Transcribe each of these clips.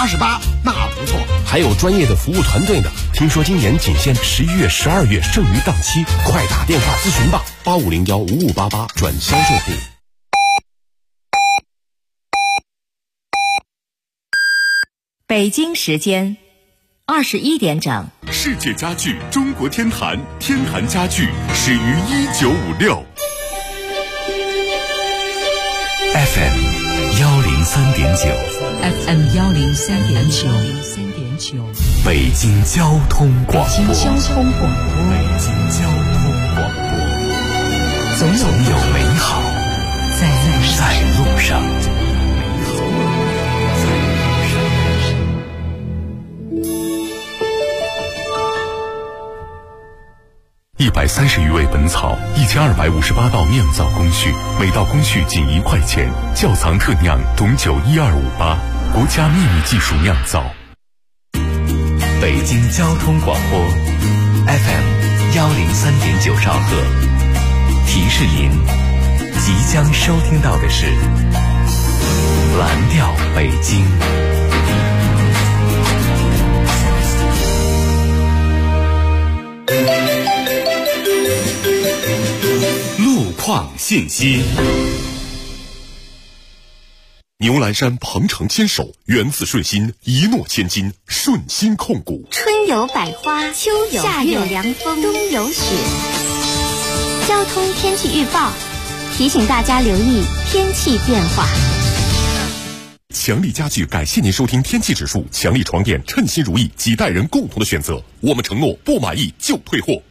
88，那不错。 还有专业的服务团队呢。听说今年仅限11月、12月剩余档期，快打电话咨询吧，85015588转销售部。 北京时间21点整。 世界家具中国天坛，天坛家具始于1956。 FM 103.9 FM 103.9 北京交通广播。 北京交通广播。 总有美好在路上。130余味本草，1258道酿造工序，每道工序仅1块钱。窖藏特酿董酒12588，国家秘密技术酿造。北京交通广播 FM 103.9兆赫。提示您，即将收听到的是蓝调北京。 路况信息。牛栏山鹏程坚守，源自顺心，一诺千金，顺心控股。 春有百花，秋有夏有凉风，冬有雪。交通天气预报提醒大家留意天气变化。 强力家具感谢您收听天气指数，强力床垫称心如意，几代人共同的选择。我们承诺不满意就退货。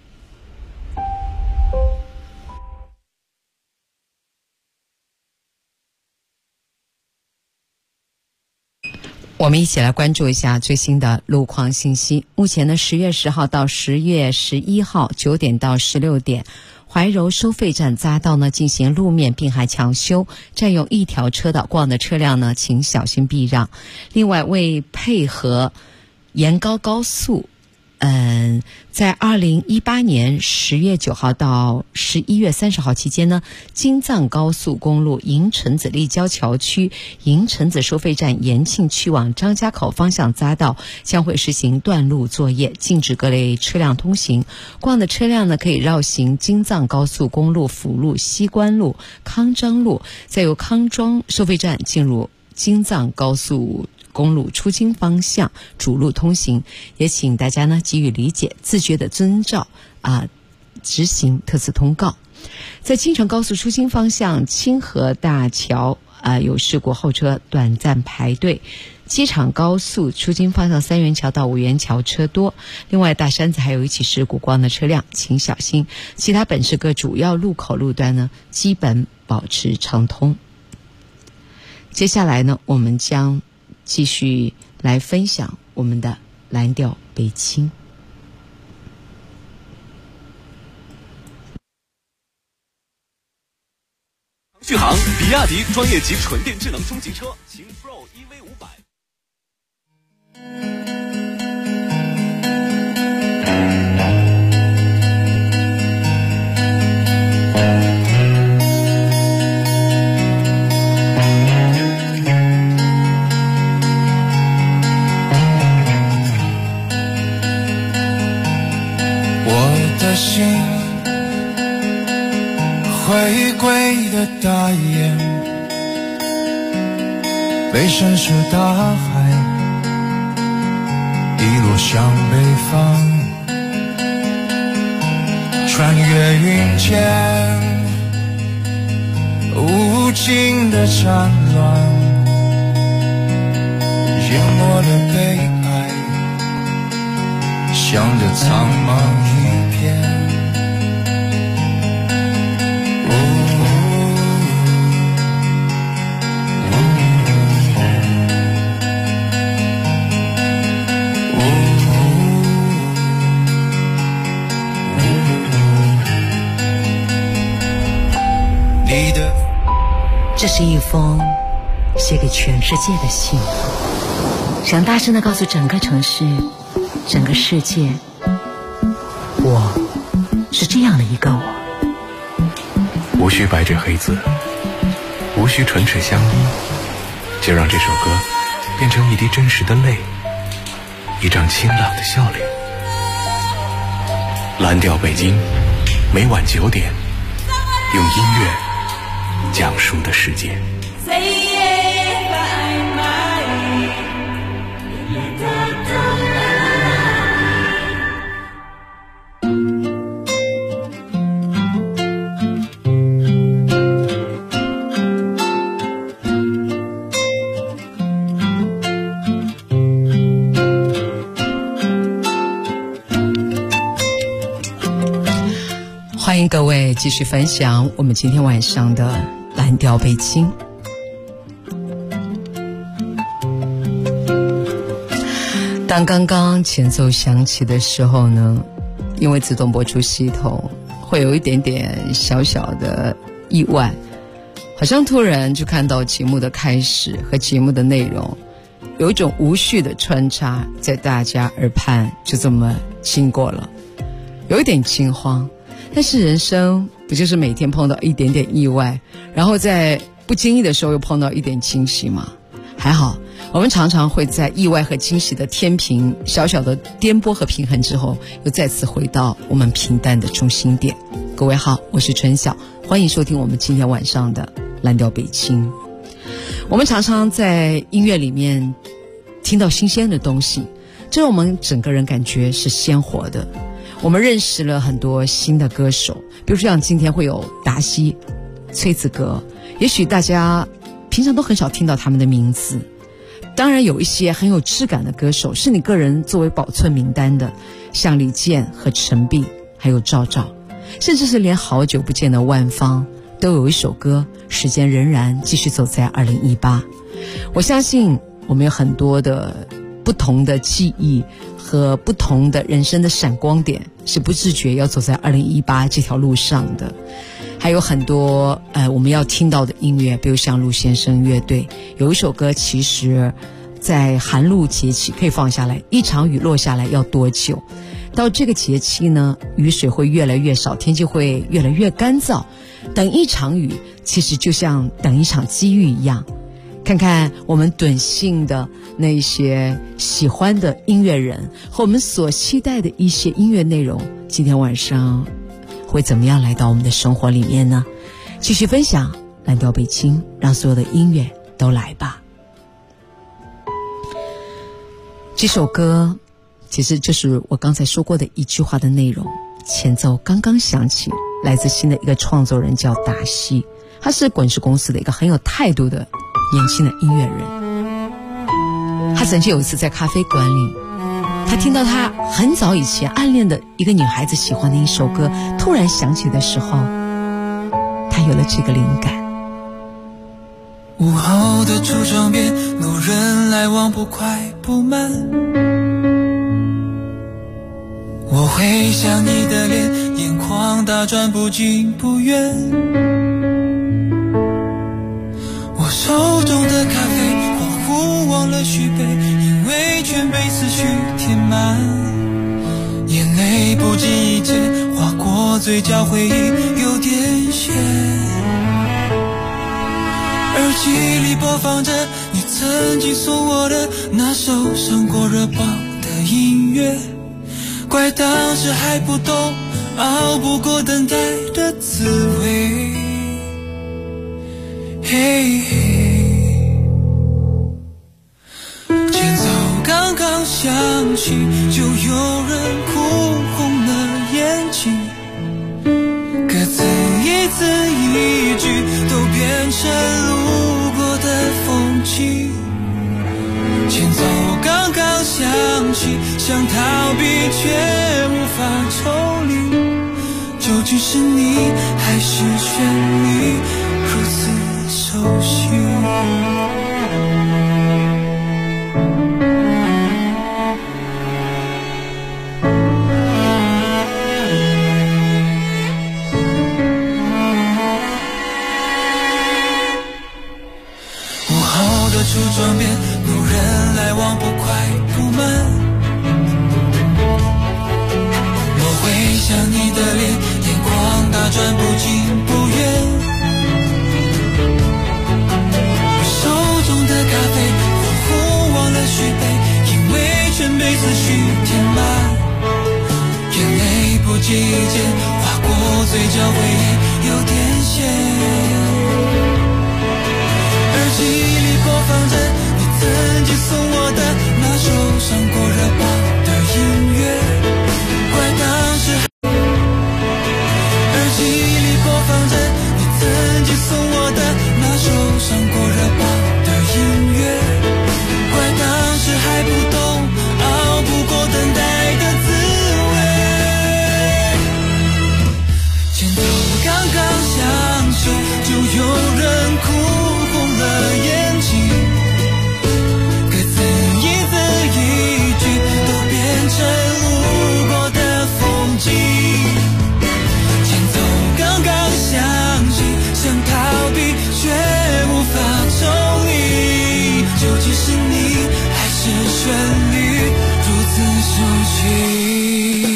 我们一起来关注一下最新的路况信息。目前呢，10月10号到10月11号9点到16点，怀柔收费站匝道呢进行路面并排抢修，占用一条车道过往的车辆呢，请小心避让。另外，为配合延高高速，在2018年10月9号到11月30号期间呢，京藏高速公路营城子立交桥区营城子收费站延庆去往张家口方向匝道将会实行断路作业，禁止各类车辆通行。过往的车辆呢，可以绕行京藏高速公路辅路、西关路、康庄路，再由康庄收费站进入京藏高速公路出京方向主路通行，也请大家呢给予理解，自觉的遵照执行特此通告。在京承高速出京方向清河大桥有事故，后车短暂排队。机场高速出京方向三元桥到五元桥车多。另外，大山子还有一起事故，过往的车辆请小心。其他本市各主要路口路段呢，基本保持畅通。接下来呢，我们将继续来分享我们的蓝调北京。 续航比亚迪专业级纯电智能中级车秦 Pro EV500。 心回归的大雁，被深是大海一路向北方，穿越云间无尽的战乱，淹没了悲哀，向着苍茫一片。 这是一封写给全世界的信，想大声地告诉整个城市、整个世界，我是这样的一个我。 无需白纸黑字，无需唇齿相依，就让这首歌变成一滴真实的泪，一张清朗的笑脸。蓝调北京，每晚9点，用音乐讲述的世界。 欢迎各位继续分享我们今天晚上的蓝调北京。当刚刚前奏响起的时候呢，因为自动播出系统会有一点点小小的意外，好像突然就看到节目的开始和节目的内容有一种无序的穿插在大家耳畔，就这么经过了，有一点惊慌。但是人生不就是每天碰到一点点意外，然后在不经意的时候又碰到一点惊喜吗？还好我们常常会在意外和惊喜的天平小小的颠簸和平衡之后，又再次回到我们平淡的中心点。各位好，我是春晓，欢迎收听我们今天晚上的蓝调北京。我们常常在音乐里面听到新鲜的东西，这让我们整个人感觉是鲜活的。我们认识了很多新的歌手，比如说像今天会有达西、崔子格，也许大家平常都很少听到他们的名字。当然有一些很有质感的歌手是你个人作为保存名单的，像李健和陈碧，还有赵照，甚至是连好久不见的万芳都有一首歌时间仍然继续走在2018。我相信我们有很多的不同的记忆和不同的人生的闪光点，是不自觉要走在2018这条路上的。还有很多我们要听到的音乐，比如像陆先生乐队有一首歌，其实在寒露节气可以放下来，一场雨落下来要多久？到这个节气呢，雨水会越来越少，天气会越来越干燥，等一场雨其实就像等一场机遇一样。看看我们笃信的那些喜欢的音乐人和我们所期待的一些音乐内容，今天晚上会怎么样来到我们的生活里面呢？继续分享蓝调北京，让所有的音乐都来吧。这首歌其实就是我刚才说过的一句话的内容，前奏刚刚响起，来自新的一个创作人叫达西，他是滚石公司的一个很有态度的年轻的音乐人。他曾经有一次在咖啡馆里，他听到他很早以前暗恋的一个女孩子喜欢的一首歌突然响起的时候，他有了这个灵感。 午后的橱窗边，路人来往不快不慢，我会想你的脸，眼眶打转不近不远，我手中的咖啡恍惚忘了续杯，因为全被思绪填满，眼泪不经意间划过嘴角，回忆有点咸，耳机里播放着你曾经送我的那首上过热榜的音乐，怪当时还不懂，熬不过等待的滋味。嘿嘿，前奏刚刚响起，就有人哭红了眼睛，歌词一字一句都变成路过的风景。前奏刚刚响起，想逃避却无法抽离，究竟是你还是旋律如此熟悉？午后的橱窗边，路人来往不快不慢，我会想你的脸，眼眶打转不近不远，手中的咖啡恍惚季节，划过嘴角回忆有点咸。耳机里播放着你曾经送我的那首上过热榜的音乐，怪当时耳机里播放着你曾经送我的那首上过热榜的音乐，怪当时还不懂熬不过等待的滋味。前奏刚刚响起，就有人哭红了眼睛，歌词一字一句都变成路过的风景。前奏刚刚响起，想逃避却无法抽离，究竟是你还是旋律如此熟悉。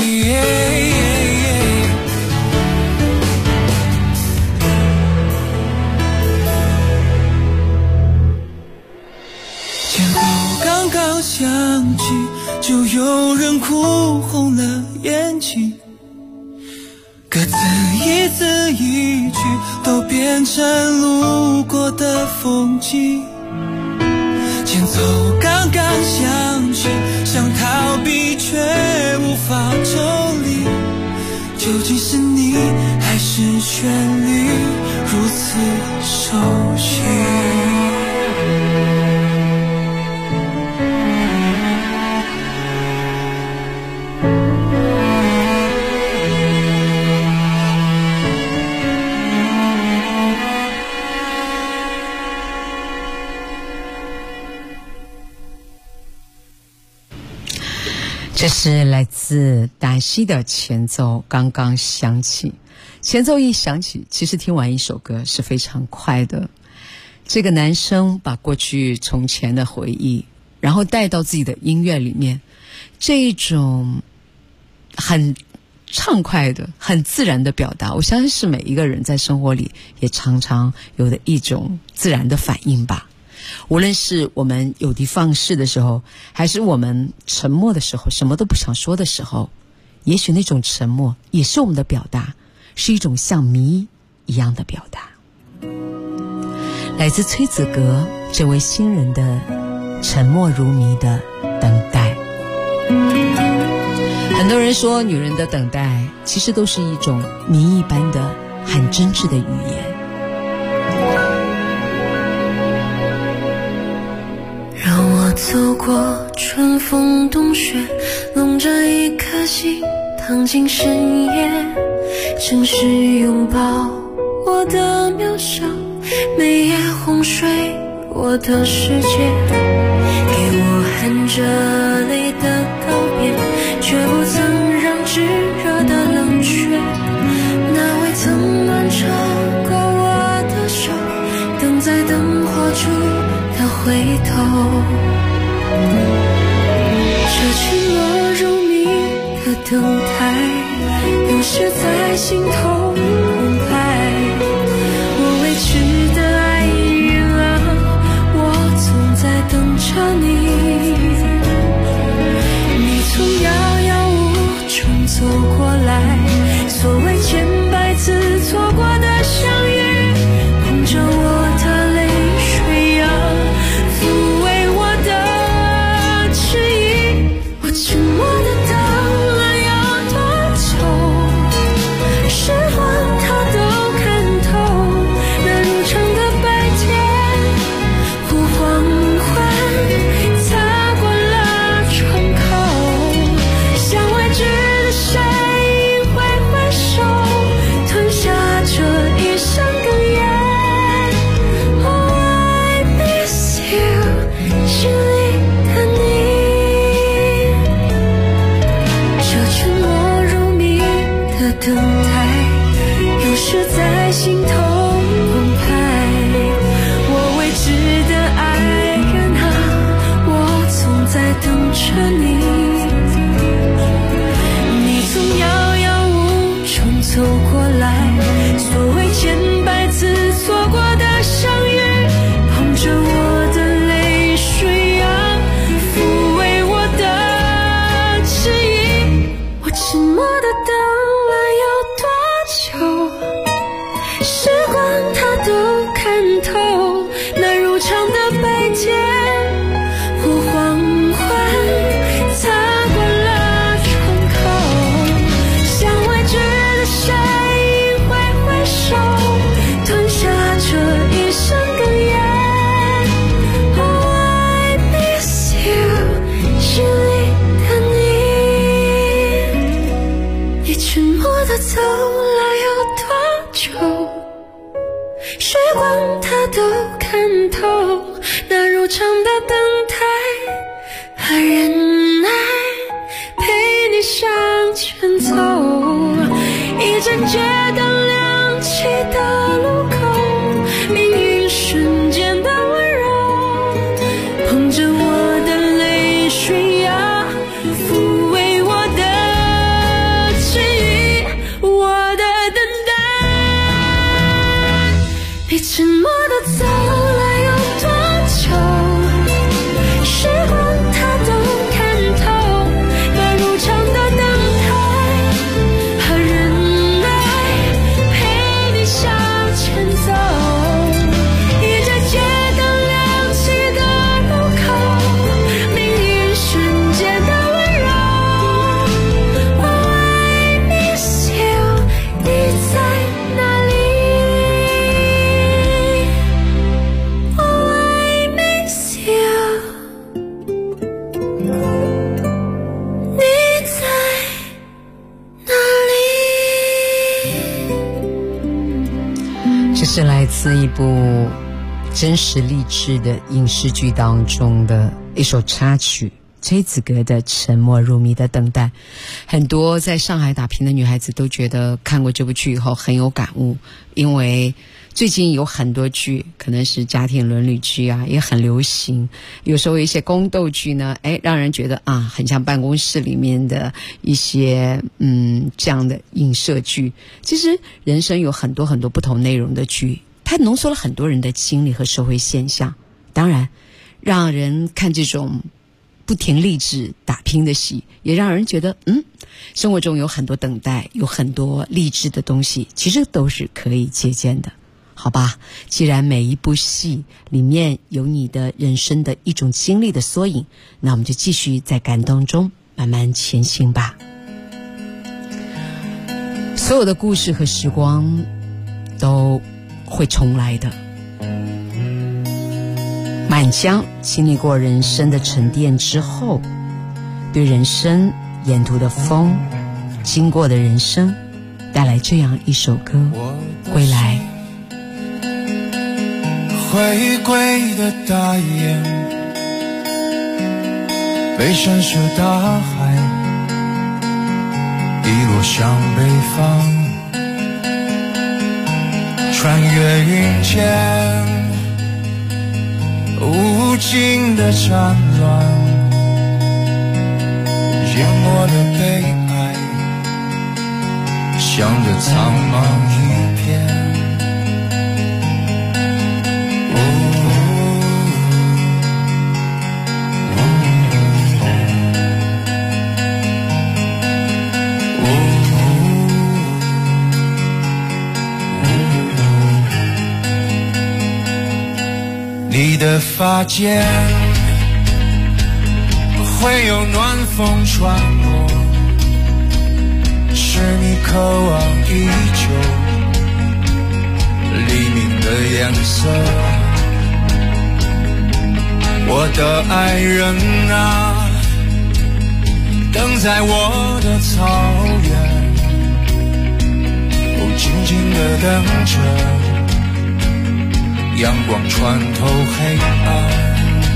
前奏刚刚响起，就有人哭红了眼睛，歌词一字一句都变成路过的风景。前奏刚刚响起，想逃避却无法抽离，究竟是你还是旋律如此熟悉。 这是来自达西的前奏刚刚响起。前奏一响起，其实听完一首歌是非常快的。这个男生把过去从前的回忆然后带到自己的音乐里面，这种很畅快的很自然的表达，我相信是每一个人在生活里也常常有的一种自然的反应吧。无论是我们有的放矢的时候，还是我们沉默的时候，什么都不想说的时候，也许那种沉默也是我们的表达，是一种像谜一样的表达。来自崔子格这位新人的沉默如谜的等待。很多人说女人的等待其实都是一种谜一般的很真挚的语言。 让我走过春风冬雪，笼着一颗心躺进深夜，城市拥抱我的渺小，每夜哄睡我的世界，给我含着泪的告别，却不曾让炙热的冷却，那未曾暖彻过我的手，等在灯火处的回头，这轻落入迷的等待，有时在心头澎湃，我未知的爱已了，我总在等着你，你从遥遥无中走过来，所谓千百次错过的相遇，捧着我的泪水呀，抚慰我的迟疑，我沉默的等了要多久，时光它都看透，那如常的白天和黄昏擦过了窗口，像未知的谁会回首，吞下这一生哽咽。Oh, I miss you， 心里的你，这沉默如谜的等待，有时在心头澎湃，我未知的爱人啊，我总在等着你，你从遥遥无中走过来，所谓千百次错过的相遇，捧着我的泪水啊，抚慰我的迟疑，我沉默的等了是来自一部真实励志的影视剧当中的一首插曲，崔子格的《沉默如谜的等待》。很多在上海打拼的女孩子都觉得看过这部剧以后很有感悟，因为最近有很多剧可能是家庭伦理剧啊，也很流行。有时候一些宫斗剧呢，让人觉得很像办公室里面的一些这样的影射剧。其实人生有很多很多不同内容的剧，它浓缩了很多人的经历和社会现象。当然让人看这种不停励志打拼的戏，也让人觉得生活中有很多等待，有很多励志的东西，其实都是可以借鉴的。好吧，既然每一部戏里面有你的人生的一种经历的缩影，那我们就继续在感动中慢慢前行吧。所有的故事和时光都会重来的。满江经历过人生的沉淀之后，对人生沿途的风，经过的人生，带来这样一首歌《归来》。 回归的大雁，被山涉大海，一路向北方，穿越云间，无尽的战乱，淹没了悲哀，向着苍茫一片。你的发间会有暖风穿过，是你渴望已久黎明的颜色。我的爱人啊，等在我的草原，静静地等着阳光穿透黑暗。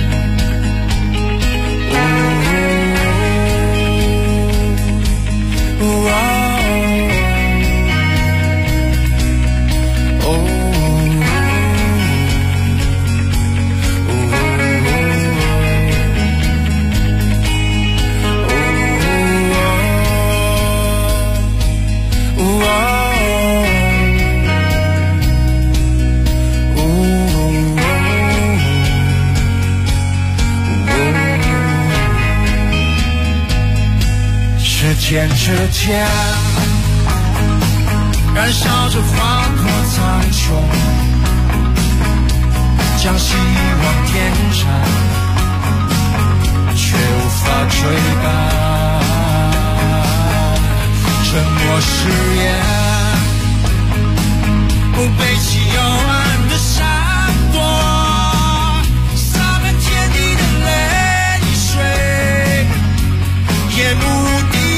天之间燃烧着划破苍穹，将希望点燃，却无法追赶。沉默誓言，背弃幽暗的闪躲，洒满天地的泪水，夜幕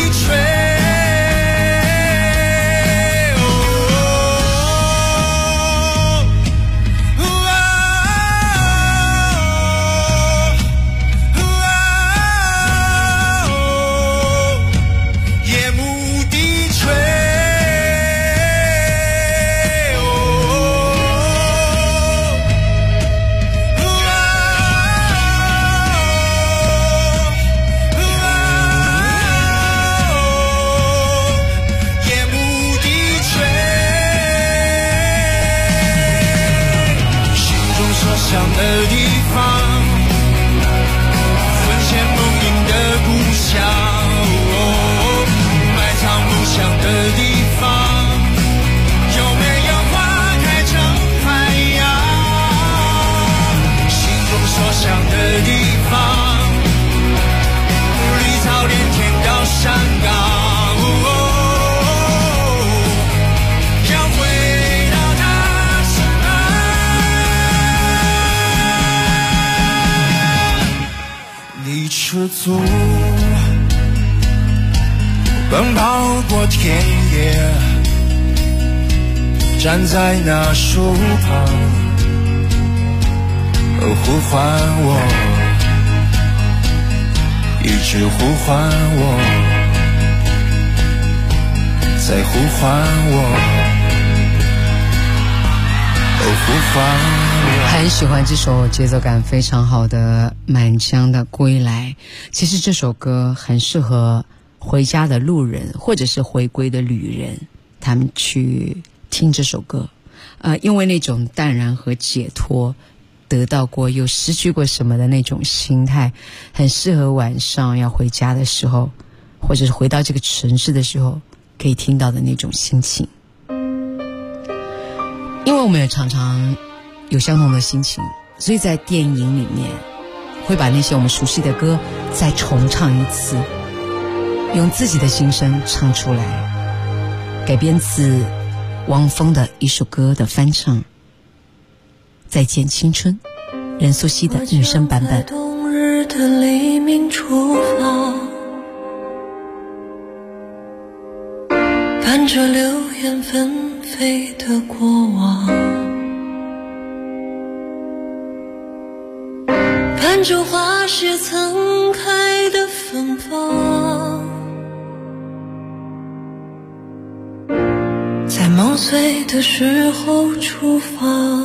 赤足奔跑过田野， 站在那树旁，呼唤我，一直呼唤我，在呼唤我，呼唤我。 很喜欢这首节奏感非常好的《满江的归来》。其实这首歌很适合回家的路人或者是回归的旅人，他们去听这首歌，因为那种淡然和解脱，得到过又失去过什么的那种心态，很适合晚上要回家的时候，或者是回到这个城市的时候可以听到的那种心情。因为我们也常常有相同的心情，所以在电影里面会把那些我们熟悉的歌再重唱一次，用自己的心声唱出来，改编自汪峰的一首歌的翻唱《再见青春》，任素汐的女生版本。 冬日的黎明出发，伴着流言纷飞的过往，伴着花谢曾开的芬芳，在梦碎的时候出发。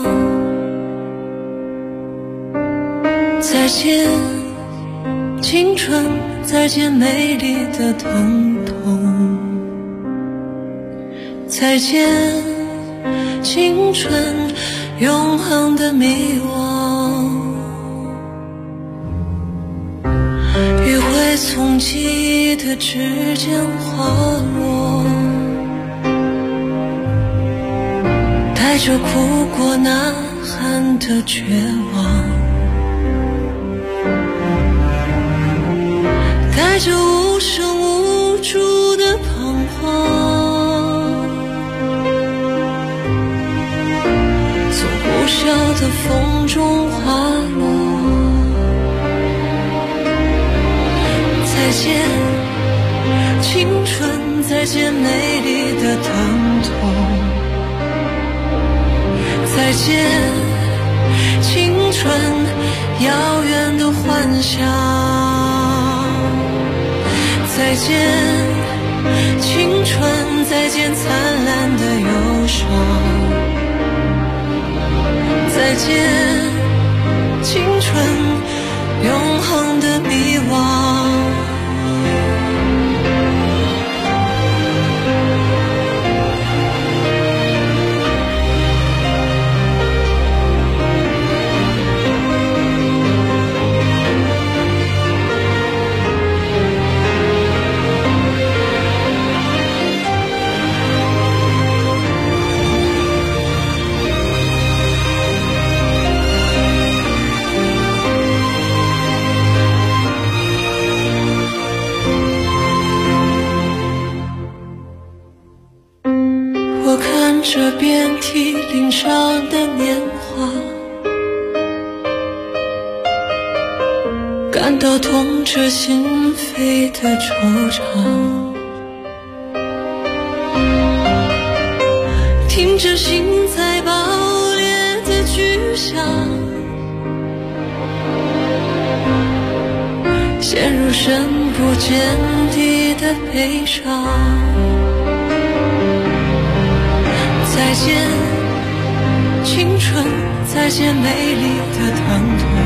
再见青春，再见美丽的疼痛，再见青春永恒的迷惘。余晖从记忆的指尖滑落，带着哭过呐喊的绝望，带着无声无助的彷徨，从呼啸的风中滑落。再见青春，再见美丽的疼痛，再见青春遥远的幻想，再见青春，再见灿烂的忧伤，再见青春永恒的迷惘。这遍体鳞伤的年华，感到痛彻心扉的惆怅，听着心在爆裂的巨响，陷入深不见底的悲伤。再见青春，再见美丽的疼痛，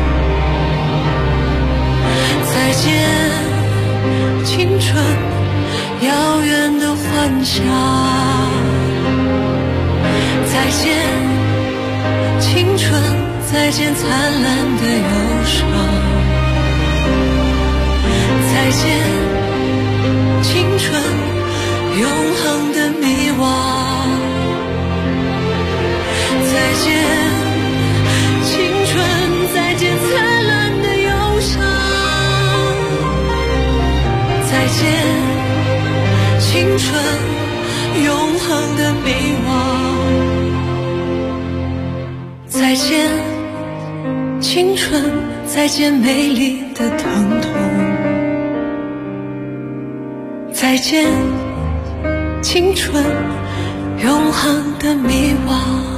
再见青春遥远的幻想，再见青春，再见灿烂的忧伤，再见青春永恒的迷惘。再见青春，再见灿烂的忧伤，再见青春永恒的迷惘，再见青春，再见美丽的疼痛，再见青春永恒的迷惘。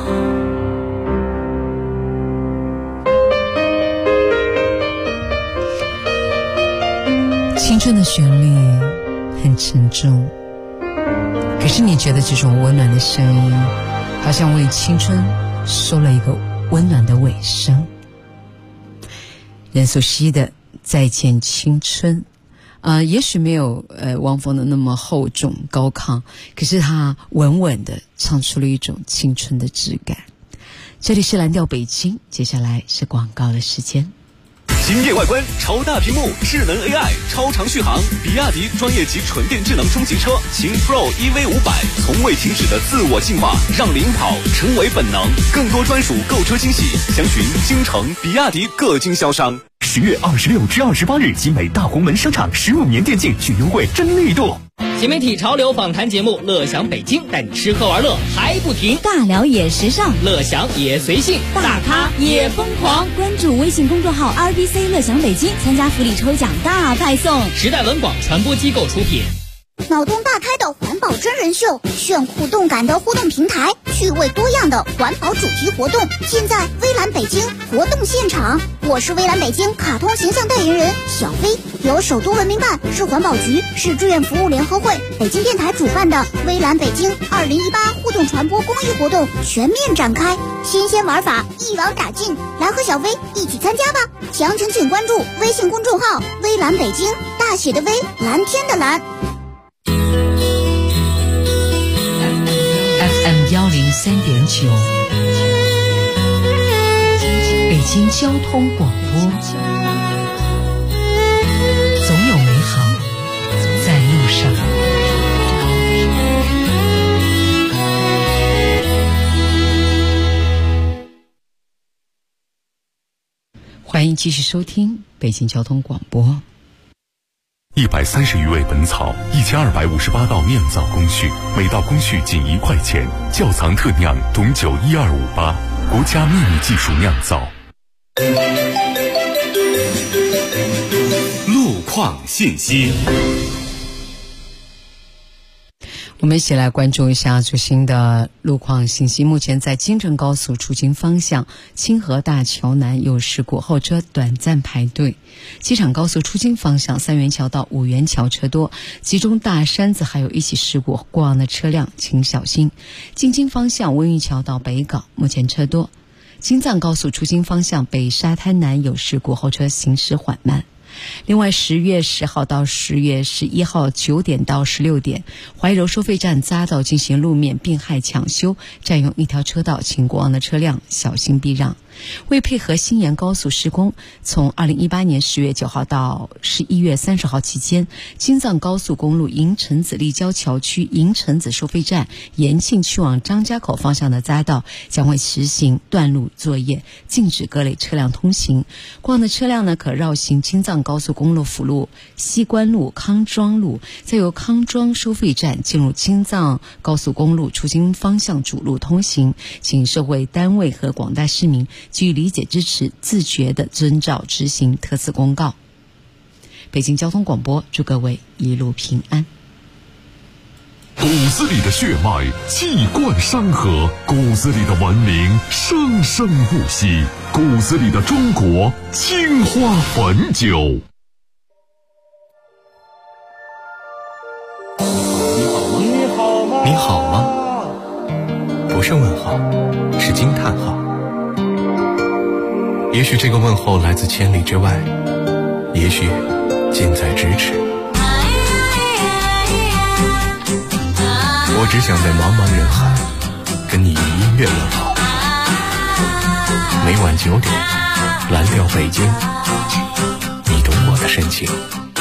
青春的旋律很沉重，可是你觉得这种温暖的声音好像为青春收了一个温暖的尾声。任素汐的再见青春也许没有汪峰的那么厚重高亢，可是他稳稳地唱出了一种青春的质感。这里是蓝调北京，接下来是广告的时间。 惊艳外观，超大屏幕，智能 AI， 超长续航，比亚迪专业级纯电智能中级车秦 Pro EV500，从未停止的自我进化，让领跑成为本能。更多专属购车惊喜，详询京城比亚迪各经销商。 10月26至28日，集美大红门商场15年电竞巨优惠真力度。 新媒体潮流访谈节目《乐享北京》，带你吃喝玩乐还不停， 尬聊也时尚， 乐享也随性，大咖也疯狂。 关注微信公众号 RBC 乐享北京，参加福利抽奖大派送。 时代文广传播机构出品。 脑洞大开的环保真人秀，炫酷动感的互动平台，趣味多样的环保主题活动，现在微蓝北京活动现场。我是微蓝北京卡通形象代言人小飞，由首都文明办、市环保局、市志愿服务联合会、北京电台主办的微蓝北京2018互动传播公益活动全面展开，新鲜玩法一网打尽，来和小飞一起参加吧！详情请关注微信公众号微蓝北京，大写的微，蓝天的蓝。 FM 103.9，北京交通广播，总有美好在路上。欢迎继续收听北京交通广播。 130余味本草，1258道酿造工序，每道工序仅1块钱。窖藏特酿董酒12588，国家秘密技术酿造。 路况信息。 我们一起来关注一下最新的路况信息。目前在京郑高速出京方向清河大桥南有事故，后车短暂排队。机场高速出京方向三元桥到五元桥车多，其中大山子还有一起事故，过往的车辆请小心。京津方向温榆桥到北港目前车多。京藏高速出京方向北沙滩南有事故，后车行驶缓慢。另外10月10号到10月11号9点到16点，怀柔收费站匝道进行路面并害抢修，占用一条车道，请过往的车辆小心避让。为配合新延高速施工，从2018年10月9号到11月30号期间，京藏高速公路银城子立交桥区银城子收费站延庆去往张家口方向的匝道将会实行断路作业，禁止各类车辆通行。过往的车辆呢，可绕行京藏高速公路辅路西关路、康庄路，再由康庄收费站进入京藏高速公路出京方向主路通行。请社会单位和广大市民给予理解支持，自觉地遵照执行特此公告。北京交通广播祝各位一路平安。 骨子里的血脉气贯山河，骨子里的文明生生不息，骨子里的中国青花汾酒。 你好吗？不是问号，是惊叹号。也许这个问候来自千里之外，也许近在咫尺。我只想在茫茫人海跟你以音乐问好。每晚9点，蓝调北京，你懂我的深情。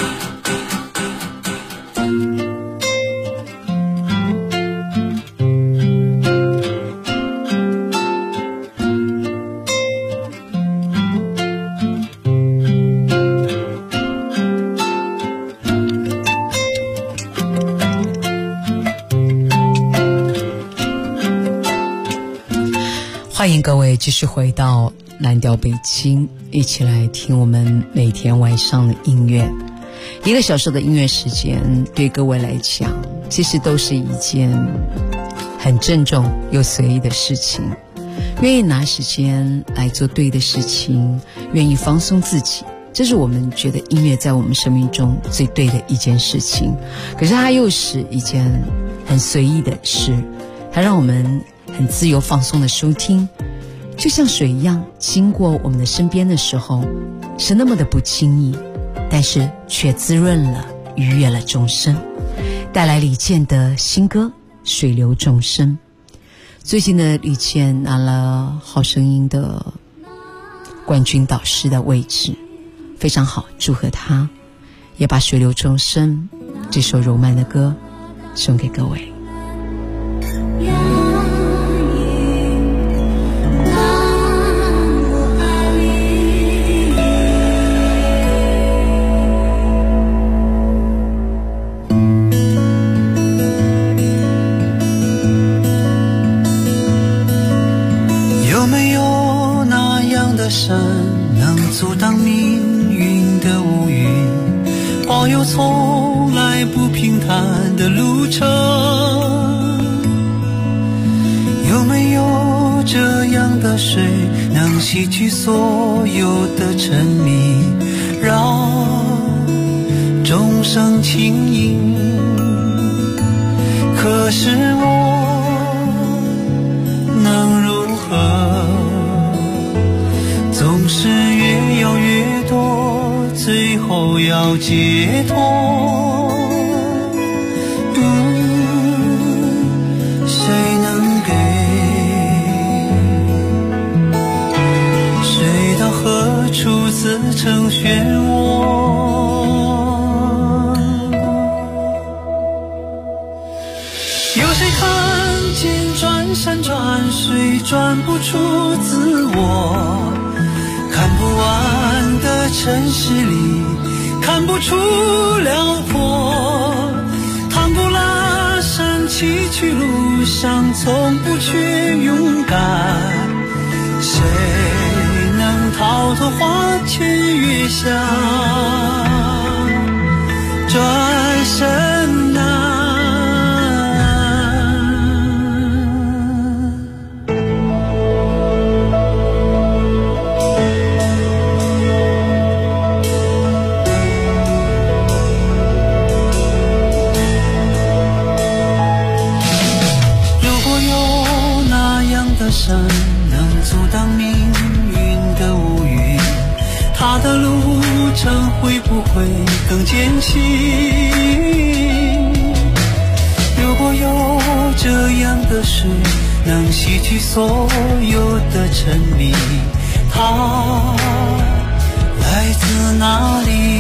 欢迎各位继续回到蓝调北京，一起来听我们每天晚上的音乐。1个小时的音乐时间对各位来讲其实都是一件很郑重又随意的事情，愿意拿时间来做对的事情，愿意放松自己，这是我们觉得音乐在我们生命中最对的一件事情。可是它又是一件很随意的事，它让我们很自由放松的收听，就像水一样经过我们的身边的时候，是那么的不经意，但是却滋润了愉悦了众生。带来李健的新歌水流众生。最近的李健拿了好声音的冠军导师的位置，非常好，祝贺他，也把水流众生这首柔慢的歌送给各位。 有没有那样的神能阻挡命运的乌云，保佑从来不平坦的路程？有没有这样的水能洗去所有的沉迷，让众生轻盈？可是我能如何？总是越要越多，最后要解脱。谁能给？谁到何处自成漩涡？有谁看见转山转水转不出自我？看不完的城市里，看不出辽阔，趟不拉山崎岖路上，从不去勇敢。谁能逃脱花前月下？转身难。神能阻挡命运的乌云，他的路程会不会更艰辛？如果有这样的水能洗去所有的沉迷，它来自哪里？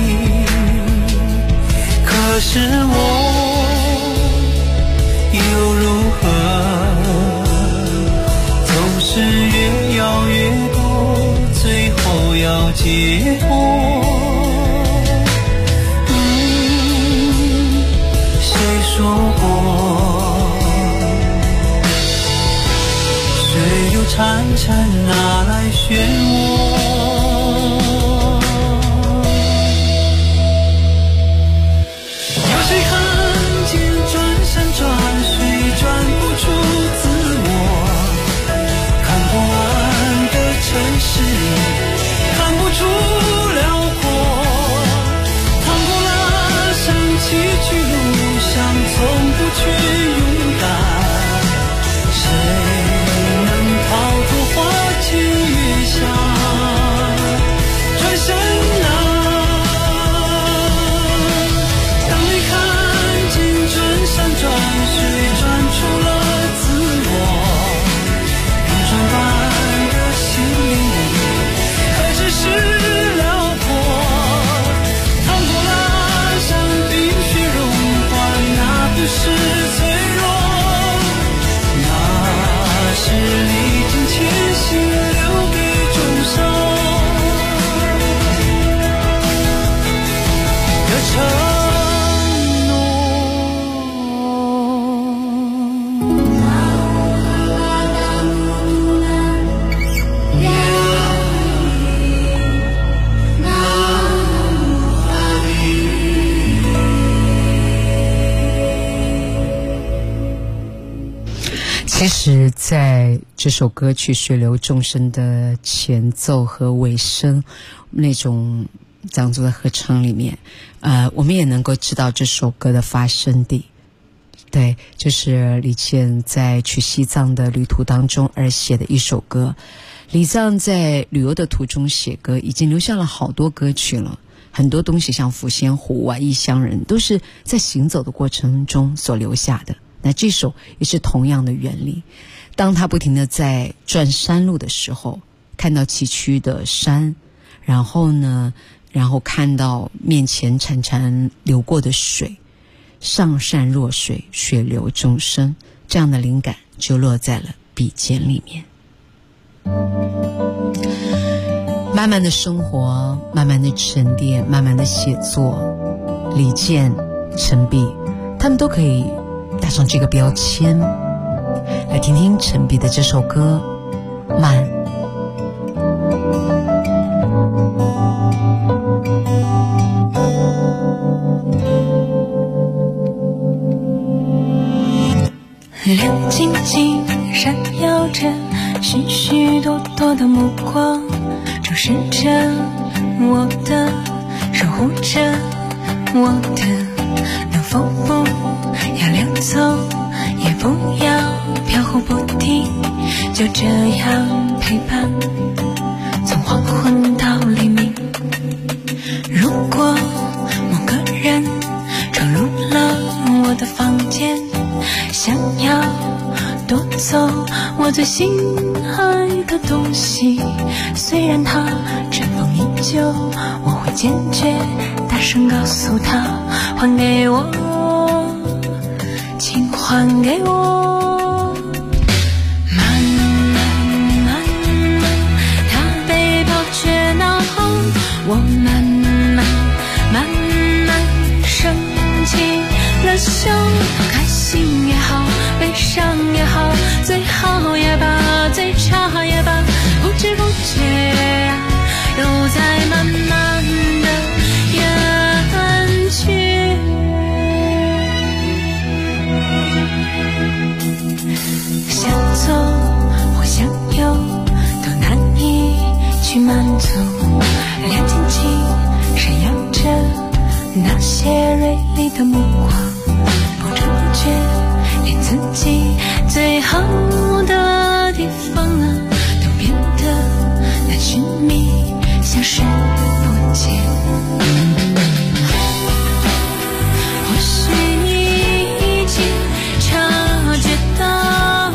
可是我又如何？总是越要越多，最后要解脱。谁说过水流潺潺哪来漩涡？有谁看见转山转水转不出自我？看不完的城市里，看不出辽阔，趟不拉山崎岖路上，从不去勇敢。谁能逃脱花前月下？ 其实在这首歌曲《血流众生》的前奏和尾声那种藏族的合唱里面，我们也能够知道这首歌的发生地。对，就是李健在去西藏的旅途当中而写的一首歌。李藏在旅游的途中写歌，已经留下了好多歌曲了，很多东西像抚仙湖啊、异乡人都是在行走的过程中所留下的。那这首也是同样的原理，当他不停地在转山路的时候，看到崎岖的山，然后看到面前潺潺流过的水，上善若水，血流众生，这样的灵感就落在了笔尖里面。慢慢的生活，慢慢的沉淀，慢慢的写作，李健、陈碧他们都可以打上这个标签。来听听陈碧的这首歌《慢》。 亮晶晶闪耀着许许多多的目光，注视着我的，守护着我的，能否不要溜走，也不要飘忽不定，就这样陪伴，从黄昏到黎明。如果某个人闯入了我的房间，想要夺走我最心爱的东西，虽然他尘封已久，我会坚决大声告诉他，还给我，请还给我。慢慢慢慢，他被抛却脑后，我慢慢慢慢升起了胸，开心也好，悲伤也好，最好也罢，最差也罢，不知不觉啊，都在慢慢的远去。想走或想有，都难以去满足，亮晶晶闪耀着那些锐利的目光，不知不觉连自己最好的地方啊，都变得难寻觅，像视不见。或许你已经察觉到，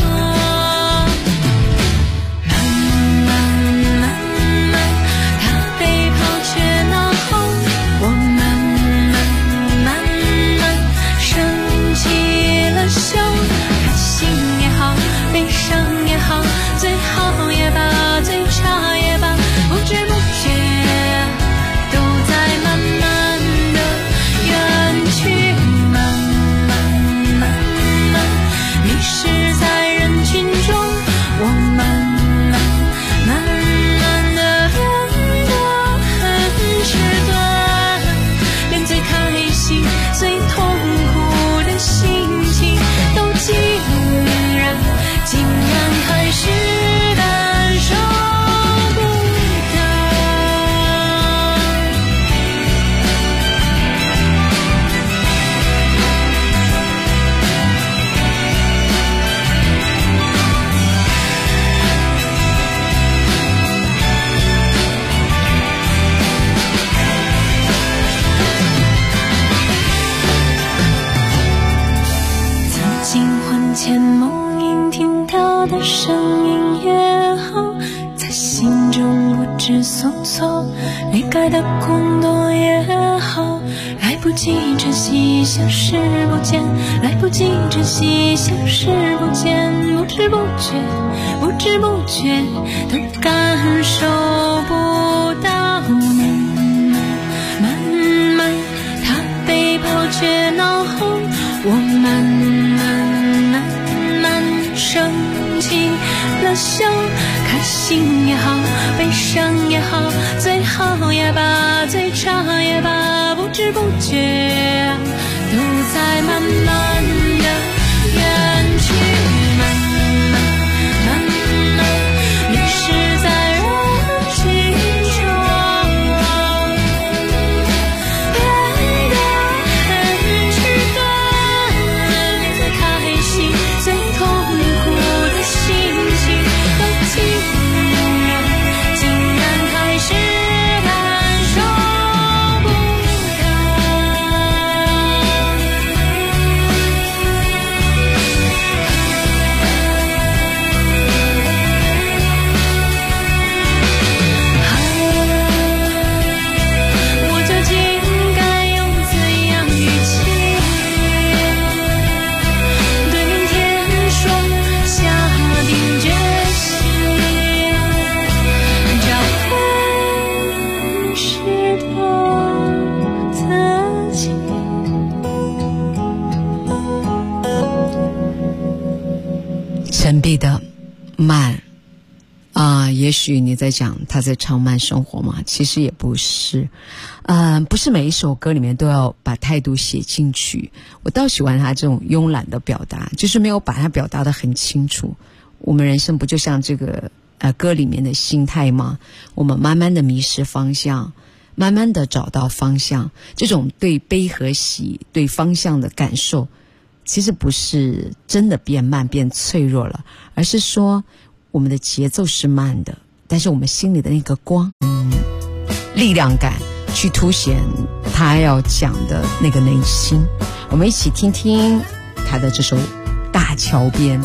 慢慢慢慢，他被抛却脑后，我慢慢慢慢升起了胸，开心也好，悲伤也好，最好也罢，最差也罢，不知不觉都在慢慢的远去，慢慢慢慢迷失在人群中，我慢慢慢慢的变得很迟钝，连最开心最痛苦的心情都竟然开始感受不到。曾经魂牵梦萦听到的声音也好，在心中不知所措，离开的空洞也好，来不及珍惜，消失不见，来不及珍惜，消失不见，不知不觉，不知不觉都感受不到。慢慢慢慢，他被抛却脑后，我慢慢慢慢升起了胸，开心也好，悲伤也好，最好也罢，最差也罢，不知不觉都在慢慢的远去，慢慢陈碧的慢也许你在讲他在唱慢生活嘛，其实也不是，不是每一首歌里面都要把态度写进去。我倒喜欢他这种慵懒的表达，就是没有把它表达得很清楚。我们人生不就像这个歌里面的心态吗？我们慢慢的迷失方向，慢慢的找到方向。这种对悲和喜、对方向的感受，其实不是真的变慢变脆弱了，而是说我们的节奏是慢的，但是我们心里的那个光力量感去凸显他要讲的那个内心。我们一起听听他的这首《大桥边》。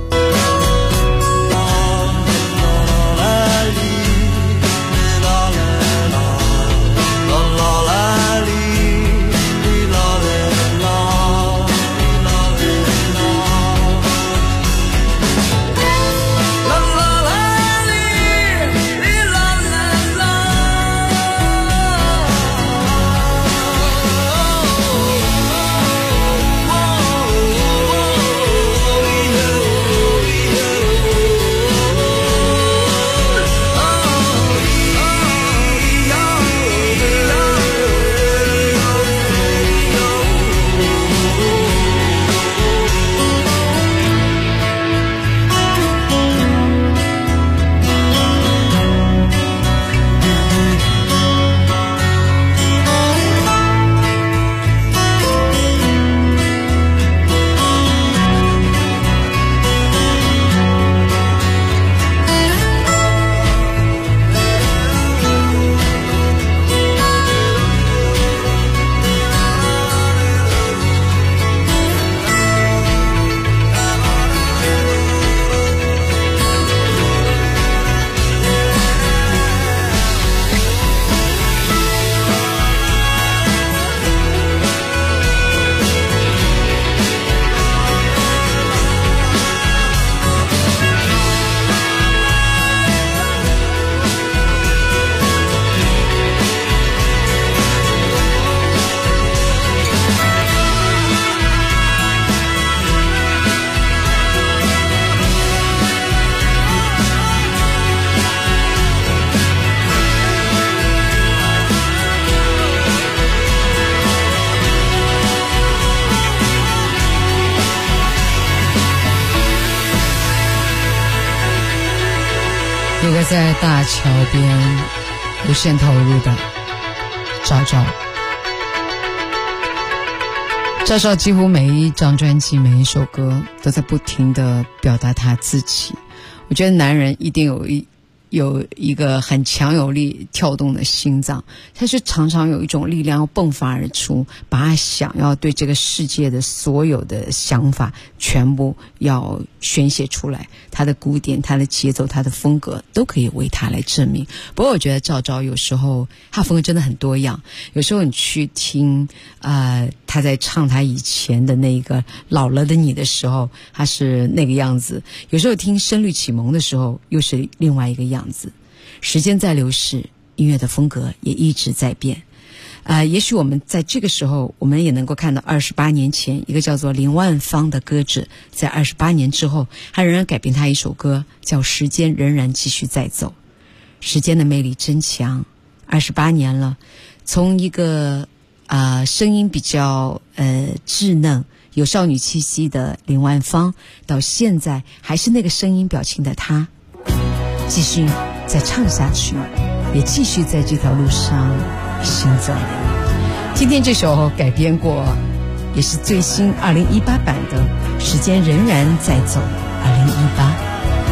有个在大桥边无限投入的赵照。赵照几乎每一张专辑每一首歌都在不停地表达他自己。我觉得男人一定有一个很强有力跳动的心脏，他是常常有一种力量要迸发而出，把他想要对这个世界的所有的想法全部要宣泄出来，他的鼓点、他的节奏、他的风格都可以为他来证明。不过我觉得赵照有时候他风格真的很多样，有时候你去听他在唱他以前的那个老了的你的时候他是那个样子，有时候听声律启蒙的时候又是另外一个样子。时间在流逝，音乐的风格也一直在变。也许我们在这个时候我们也能够看到28年前一个叫做林万芳的歌者，在28年之后他仍然改编他一首歌叫《时间仍然继续在走》。时间的魅力真强，28年了，从一个声音比较稚嫩有少女气息的林万芳，到现在还是那个声音表情的她，继续再唱下去，也继续在这条路上行走。今天这首改编过也是最新2018版的《时间仍然在走》2018。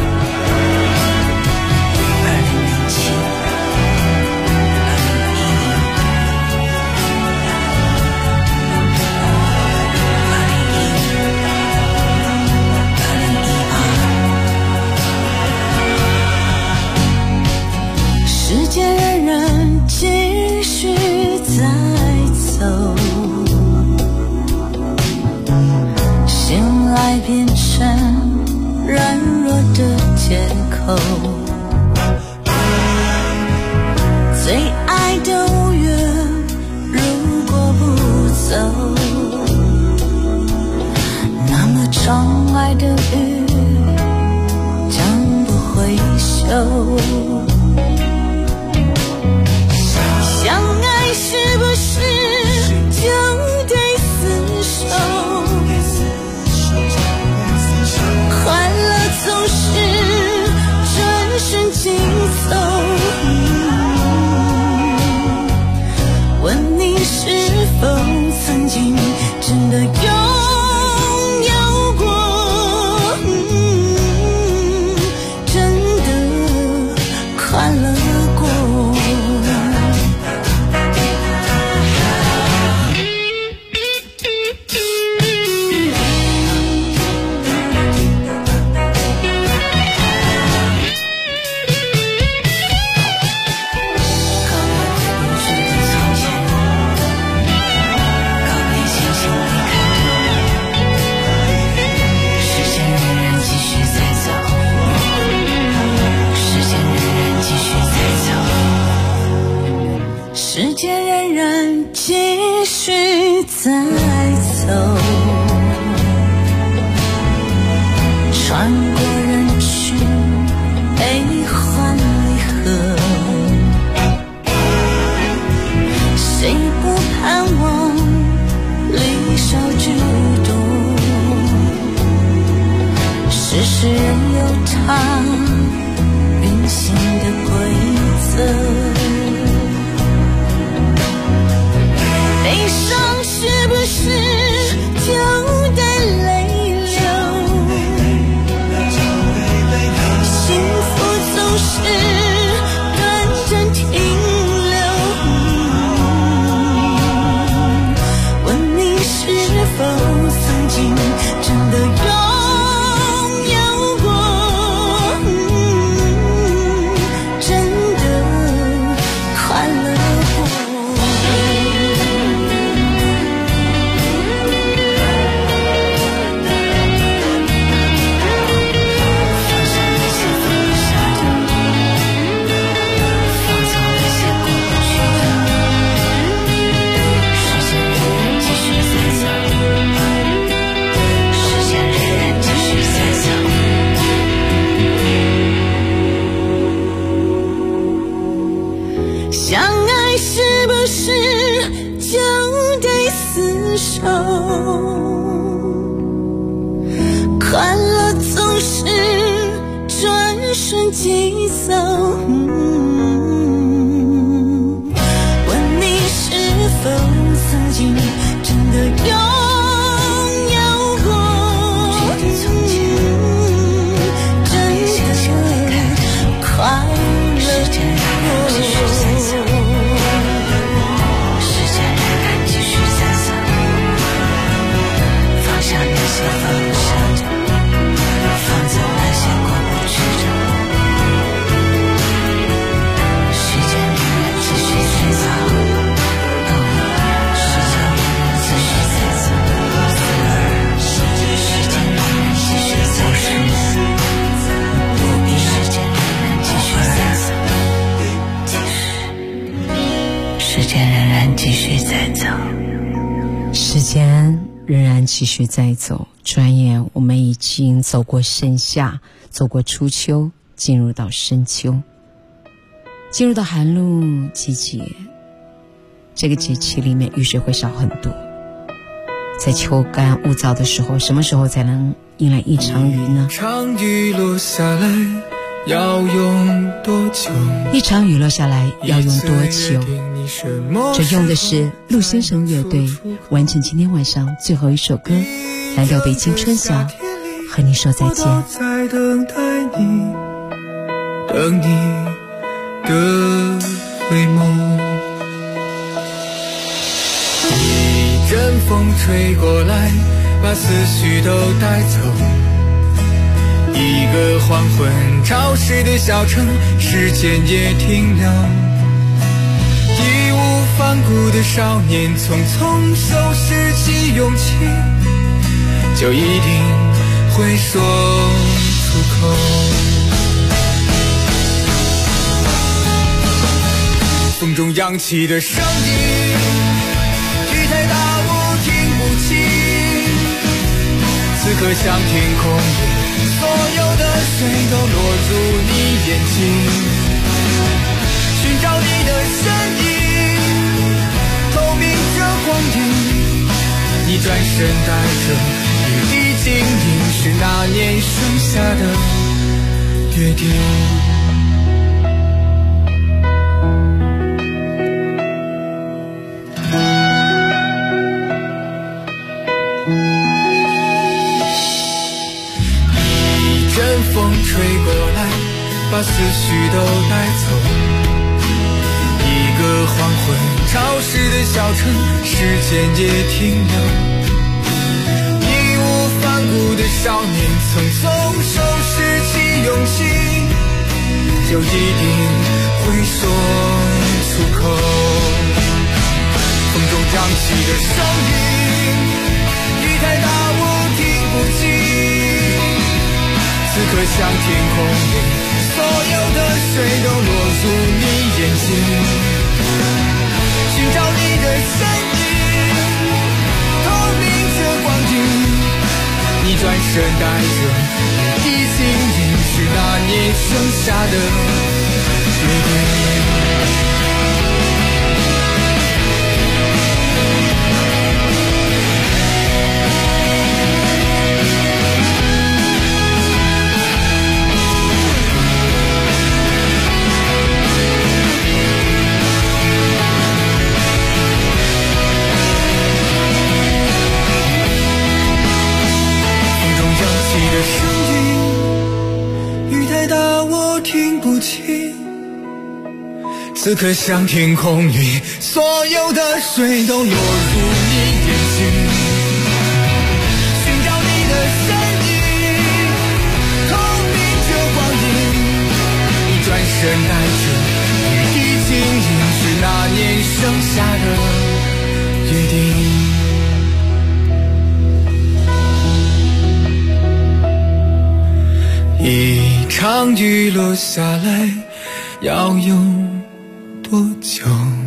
变成软弱的借口，最爱的五月如果不走，那么窗外的雨相爱是不是就得厮守？快乐总是转瞬即走。问你是否曾经真的拥有过，真的快乐过？时间仍然继续在走，穿过人群，悲欢离合，谁不盼望离少聚多？世事仍有它运行的规则。悲伤是不是就得泪流？幸福总是短暂停留。问你是否曾经真的拥有过，真的快乐过？相爱是不是就得厮守？快乐总是转瞬即走。问你是否曾经真的拥有过，真的快乐过？ 时间仍然继续在走，转眼我们已经走过盛夏，走过初秋，进入到深秋，进入到寒露季节。这个节气里面雨水会少很多。在秋干物燥的时候，什么时候才能迎来一场雨呢？ 一场雨落下来要用多久？ 一场雨落下来要用多久？这用的是陆先生乐队完成今天晚上最后一首歌，来到北京春晓，和你说再见。 在等待你，等你的回眸。一阵风吹过来，把思绪都带走。一个黄昏潮湿的小城，时间也停留。义无反顾的少年，匆匆收拾起勇气，就一定会说出口。风中扬起的声音，雨太大我听不清，此刻像天空里所有的水都落入你眼睛，寻找你的身影，透明着光影，你转身带着一滴晶莹，是那年剩下的约定。风吹过来，把思绪都带走。一个黄昏，潮湿的小城，时间也停留。义无反顾的少年，曾纵手拾起勇气，就一定会说出口。风中扬起的声音，雨太大，我听不清。此刻像天空里所有的水都落入你眼睛，寻找你的身影，透明着光影，你转身带着一滴晶莹，是那年剩下的约定。的声音，雨太大，我听不清。此刻像天空里所有的水都落入你眼睛，寻找你的身影，透明着光影，你转身带着一滴晶莹，是那年剩下的约定。一场雨落下来，要用多久？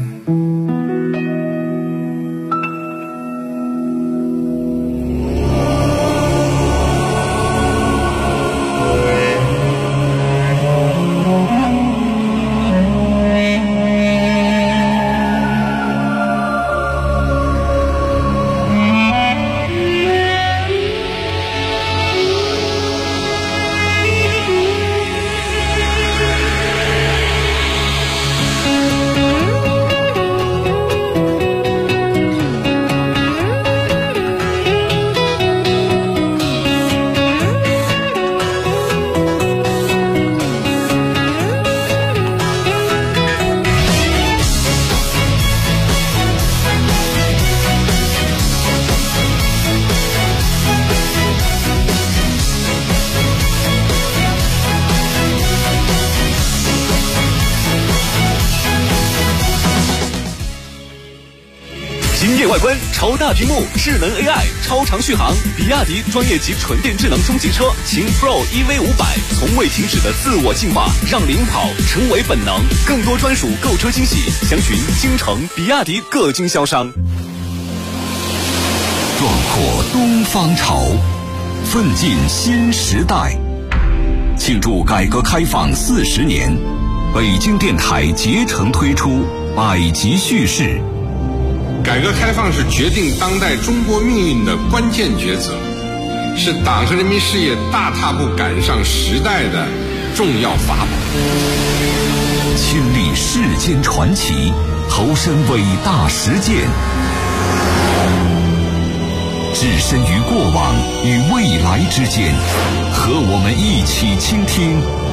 外观超大屏幕，智能 AI， 超长续航，比亚迪专业级纯电智能中级车秦 Pro EV500，从未停止的自我进化，让领跑成为本能。更多专属购车惊喜，详询京城比亚迪各经销商。 壮阔东方潮，奋进新时代。庆祝改革开放40年，北京电台竭诚推出百集叙事。 改革开放是决定当代中国命运的关键抉择，是党和人民事业大踏步赶上时代的重要法宝。 亲历世间传奇，投身伟大实践，置身于过往与未来之间，和我们一起倾听